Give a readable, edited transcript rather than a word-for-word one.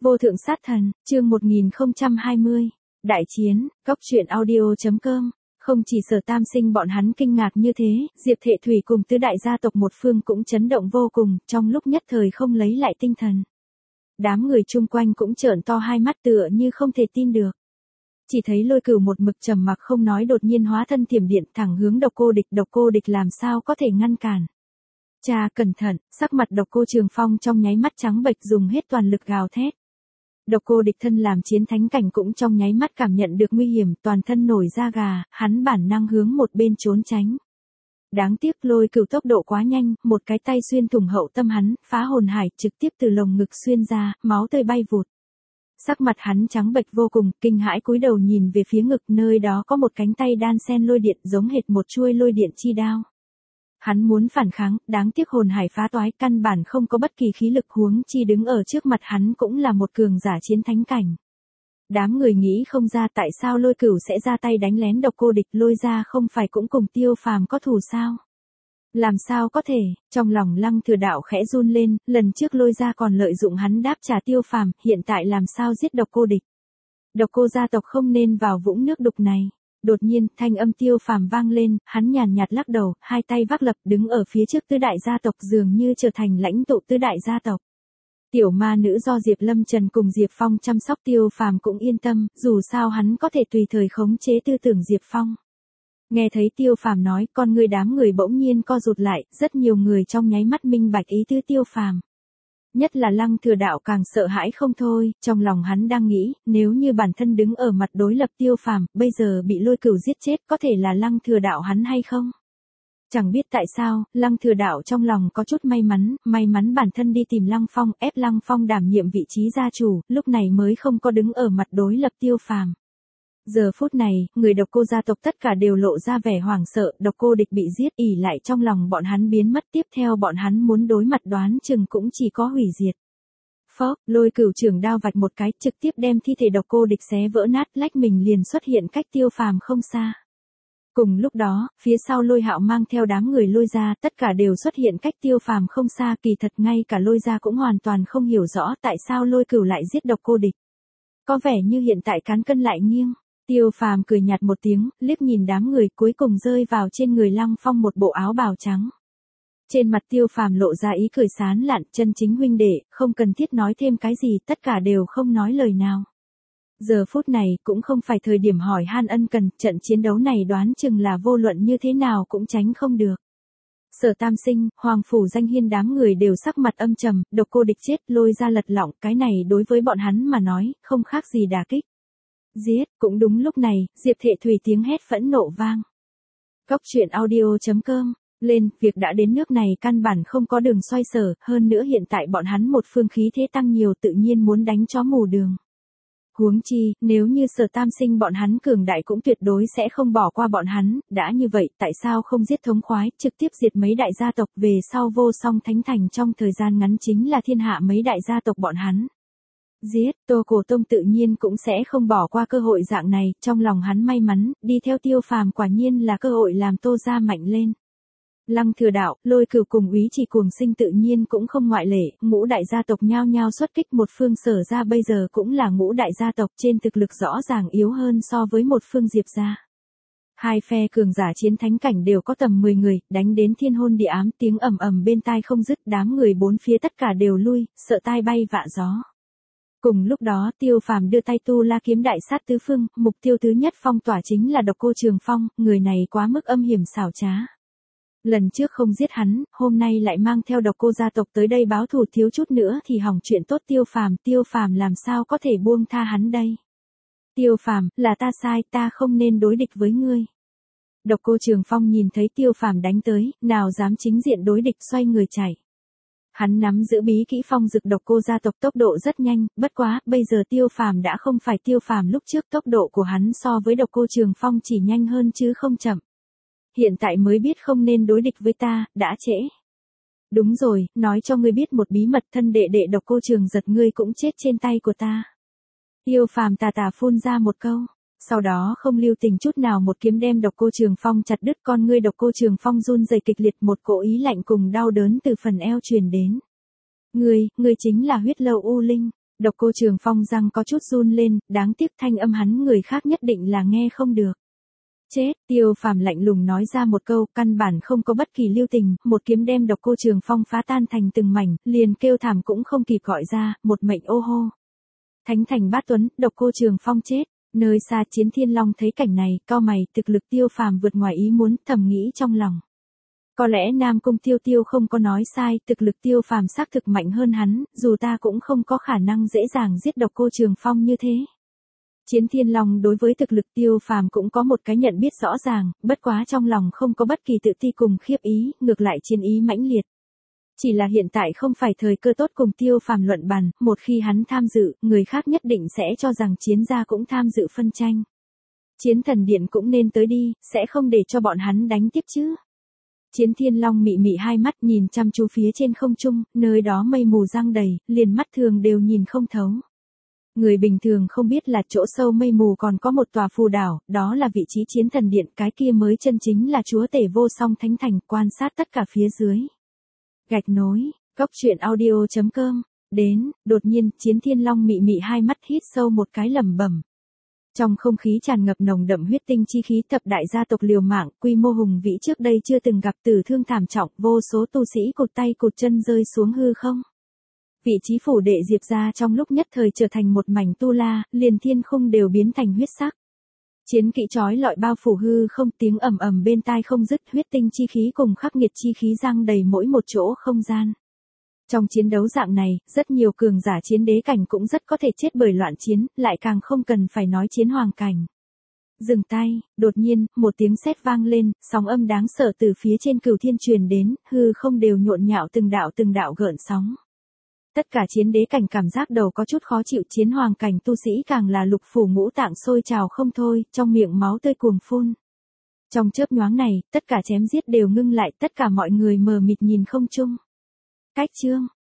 Vô thượng sát thần, chương 1020. Đại chiến, góc truyện audio.com. Không chỉ Sở Tam Sinh bọn hắn kinh ngạc như thế, Diệp Thệ Thủy cùng tứ đại gia tộc một phương cũng chấn động vô cùng, trong lúc nhất thời không lấy lại tinh thần. Đám người chung quanh cũng trợn to hai mắt tựa như không thể tin được. Chỉ thấy Lôi Cửu một mực trầm mặc không nói đột nhiên hóa thân thiểm điện thẳng hướng Độc Cô Địch làm sao có thể ngăn cản. Cha cẩn thận, sắc mặt Độc Cô Trường Phong trong nháy mắt trắng bệch dùng hết toàn lực gào thét. Độc Cô Địch thân làm chiến thánh cảnh cũng trong nháy mắt cảm nhận được nguy hiểm, toàn thân nổi da gà, hắn bản năng hướng một bên trốn tránh. Đáng tiếc Lôi Cửu tốc độ quá nhanh, một cái tay xuyên thủng hậu tâm hắn, phá hồn hải trực tiếp từ lồng ngực xuyên ra, máu tươi bay vụt. Sắc mặt hắn trắng bệch vô cùng, kinh hãi cúi đầu nhìn về phía ngực, nơi đó có một cánh tay đan sen lôi điện giống hệt một chuôi lôi điện chi đao. Hắn muốn phản kháng, đáng tiếc hồn hải phá toái, căn bản không có bất kỳ khí lực, huống chi đứng ở trước mặt hắn cũng là một cường giả chiến thánh cảnh. Đám người nghĩ không ra tại sao Lôi Cửu sẽ ra tay đánh lén Độc Cô Địch, Lôi ra không phải cũng cùng Tiêu Phàm có thù sao? Làm sao có thể, trong lòng Lăng Thừa Đạo khẽ run lên, lần trước Lôi ra còn lợi dụng hắn đáp trả Tiêu Phàm, hiện tại làm sao giết Độc Cô Địch? Độc Cô gia tộc không nên vào vũng nước đục này. Đột nhiên, thanh âm Tiêu Phàm vang lên, hắn nhàn nhạt lắc đầu, hai tay vác lập đứng ở phía trước tứ đại gia tộc dường như trở thành lãnh tụ tứ đại gia tộc. Tiểu ma nữ do Diệp Lâm Trần cùng Diệp Phong chăm sóc, Tiêu Phàm cũng yên tâm, dù sao hắn có thể tùy thời khống chế tư tưởng Diệp Phong. Nghe thấy Tiêu Phàm nói, con người đám người bỗng nhiên co rụt lại, rất nhiều người trong nháy mắt minh bạch ý tứ Tiêu Phàm. Nhất là Lăng Thừa Đạo càng sợ hãi không thôi, trong lòng hắn đang nghĩ, nếu như bản thân đứng ở mặt đối lập Tiêu Phàm, bây giờ bị Lôi Cửu giết chết có thể là Lăng Thừa Đạo hắn hay không? Chẳng biết tại sao, Lăng Thừa Đạo trong lòng có chút may mắn bản thân đi tìm Lăng Phong, ép Lăng Phong đảm nhiệm vị trí gia chủ, lúc này mới không có đứng ở mặt đối lập Tiêu Phàm. Giờ phút này, người Độc Cô gia tộc tất cả đều lộ ra vẻ hoảng sợ, Độc Cô Địch bị giết, ỉ lại trong lòng bọn hắn biến mất, tiếp theo bọn hắn muốn đối mặt đoán chừng cũng chỉ có hủy diệt. Phốc, Lôi Cửu trường đao vạch một cái, trực tiếp đem thi thể Độc Cô Địch xé vỡ nát, lách mình liền xuất hiện cách Tiêu Phàm không xa. Cùng lúc đó, phía sau Lôi Hạo mang theo đám người Lôi gia, tất cả đều xuất hiện cách Tiêu Phàm không xa, kỳ thật ngay cả Lôi gia cũng hoàn toàn không hiểu rõ tại sao Lôi Cửu lại giết Độc Cô Địch. Có vẻ như hiện tại cán cân lại nghiêng. Tiêu Phàm cười nhạt một tiếng, liếc nhìn đám người, cuối cùng rơi vào trên người Lăng Phong một bộ áo bào trắng. Trên mặt Tiêu Phàm lộ ra ý cười sán lạn, chân chính huynh đệ, không cần thiết nói thêm cái gì, tất cả đều không nói lời nào. Giờ phút này cũng không phải thời điểm hỏi han ân cần, trận chiến đấu này đoán chừng là vô luận như thế nào cũng tránh không được. Sở Tam Sinh, Hoàng Phủ Danh Hiên đám người đều sắc mặt âm trầm, Độc Cô Địch chết, Lôi ra lật lọng, cái này đối với bọn hắn mà nói, không khác gì đả kích. Giết, cũng đúng lúc này, Diệp Thệ Thủy tiếng hét phẫn nộ vang. Góc truyện audio.com, lên, việc đã đến nước này căn bản không có đường xoay sở, hơn nữa hiện tại bọn hắn một phương khí thế tăng nhiều tự nhiên muốn đánh chó mù đường. Huống chi, nếu như Sở Tam Sinh bọn hắn cường đại cũng tuyệt đối sẽ không bỏ qua bọn hắn, đã như vậy tại sao không giết thống khoái, trực tiếp diệt mấy đại gia tộc, về sau vô song thánh thành trong thời gian ngắn chính là thiên hạ mấy đại gia tộc bọn hắn. Giết, Tô Cổ Tông tự nhiên cũng sẽ không bỏ qua cơ hội dạng này, trong lòng hắn may mắn, đi theo Tiêu Phàm quả nhiên là cơ hội làm Tô gia mạnh lên. Lăng Thừa Đạo, Lôi Cửu cùng Úy Chỉ Cuồng Sinh tự nhiên cũng không ngoại lệ, ngũ đại gia tộc nhao nhao xuất kích, một phương Sở gia bây giờ cũng là ngũ đại gia tộc, trên thực lực rõ ràng yếu hơn so với một phương Diệp gia. Hai phe cường giả chiến thánh cảnh đều có tầm 10 người, đánh đến thiên hôn địa ám, tiếng ầm ầm bên tai không dứt, đám người bốn phía tất cả đều lui, sợ tai bay vạ gió. Cùng lúc đó, Tiêu Phàm đưa tay tu la kiếm đại sát tứ phương, mục tiêu thứ nhất phong tỏa chính là Độc Cô Trường Phong, người này quá mức âm hiểm xảo trá. Lần trước không giết hắn, hôm nay lại mang theo Độc Cô gia tộc tới đây báo thù, thiếu chút nữa thì hỏng chuyện tốt Tiêu Phàm làm sao có thể buông tha hắn đây. Tiêu Phàm, là ta sai, ta không nên đối địch với ngươi. Độc Cô Trường Phong nhìn thấy Tiêu Phàm đánh tới, nào dám chính diện đối địch, xoay người chạy. Hắn nắm giữ bí kỹ phong dực Độc Cô gia tộc tốc độ rất nhanh, bất quá, bây giờ Tiêu Phàm đã không phải Tiêu Phàm lúc trước, tốc độ của hắn so với Độc Cô Trường Phong chỉ nhanh hơn chứ không chậm. Hiện tại mới biết không nên đối địch với ta, đã trễ. Đúng rồi, nói cho ngươi biết một bí mật, thân đệ đệ Độc Cô Trường Giật ngươi cũng chết trên tay của ta. Tiêu Phàm tà tà phun ra một câu, sau đó không lưu tình chút nào một kiếm đem Độc Cô Trường Phong chặt đứt, con ngươi Độc Cô Trường Phong run rẩy kịch liệt, một cỗ ý lạnh cùng đau đớn từ phần eo truyền đến. Ngươi chính là Huyết Lâu U Linh. Độc Cô Trường Phong răng có chút run lên, đáng tiếc thanh âm hắn người khác nhất định là nghe không được. Chết, Tiêu Phàm lạnh lùng nói ra một câu, căn bản không có bất kỳ lưu tình, một kiếm đem Độc Cô Trường Phong phá tan thành từng mảnh, liền kêu thảm cũng không kịp gọi ra, một mệnh ô hô. Thánh thành bát tuấn, Độc Cô Trường Phong chết. Nơi xa Chiến Thiên Long thấy cảnh này, cau mày, thực lực Tiêu Phàm vượt ngoài ý muốn, thầm nghĩ trong lòng. Có lẽ Nam Cung Tiêu Tiêu không có nói sai, thực lực Tiêu Phàm xác thực mạnh hơn hắn, dù ta cũng không có khả năng dễ dàng giết Độc Cô Trường Phong như thế. Chiến Thiên Long đối với thực lực Tiêu Phàm cũng có một cái nhận biết rõ ràng, bất quá trong lòng không có bất kỳ tự ti cùng khiếp ý, ngược lại chiến ý mãnh liệt. Chỉ là hiện tại không phải thời cơ tốt cùng Tiêu Phàm luận bàn, một khi hắn tham dự, người khác nhất định sẽ cho rằng chiến gia cũng tham dự phân tranh. Chiến Thần Điện cũng nên tới đi, sẽ không để cho bọn hắn đánh tiếp chứ. Chiến Thiên Long mị mị hai mắt nhìn chăm chú phía trên không trung, nơi đó mây mù giăng đầy, liền mắt thường đều nhìn không thấu. Người bình thường không biết là chỗ sâu mây mù còn có một tòa phù đảo, đó là vị trí Chiến Thần Điện, cái kia mới chân chính là chúa tể vô song thánh thành, quan sát tất cả phía dưới. Gạch nối, góc truyện audio.com, đến, đột nhiên, Chiến Thiên Long mị mị hai mắt hít sâu một cái lẩm bẩm. Trong không khí tràn ngập nồng đậm huyết tinh chi khí, thập đại gia tộc liều mạng, quy mô hùng vĩ trước đây chưa từng gặp, tử thương thảm trọng, vô số tu sĩ cụt tay cụt chân rơi xuống hư không. Vị trí phủ đệ Diệp gia trong lúc nhất thời trở thành một mảnh tu la, liền thiên khung đều biến thành huyết sắc. Chiến kỵ chói lọi bao phủ hư không, tiếng ầm ầm bên tai không dứt, huyết tinh chi khí cùng khắc nghiệt chi khí giăng đầy mỗi một chỗ không gian. Trong chiến đấu dạng này, rất nhiều cường giả chiến đế cảnh cũng rất có thể chết bởi loạn chiến, lại càng không cần phải nói chiến hoàng cảnh. Dừng tay, đột nhiên, một tiếng sét vang lên, sóng âm đáng sợ từ phía trên cửu thiên truyền đến, hư không đều nhộn nhạo từng đạo gợn sóng. Tất cả chiến đế cảnh cảm giác đầu có chút khó chịu, chiến hoàng cảnh tu sĩ càng là lục phủ ngũ tạng sôi trào không thôi, trong miệng máu tươi cuồng phun. Trong chớp nhoáng này, tất cả chém giết đều ngưng lại, tất cả mọi người mờ mịt nhìn không trung. Cách chương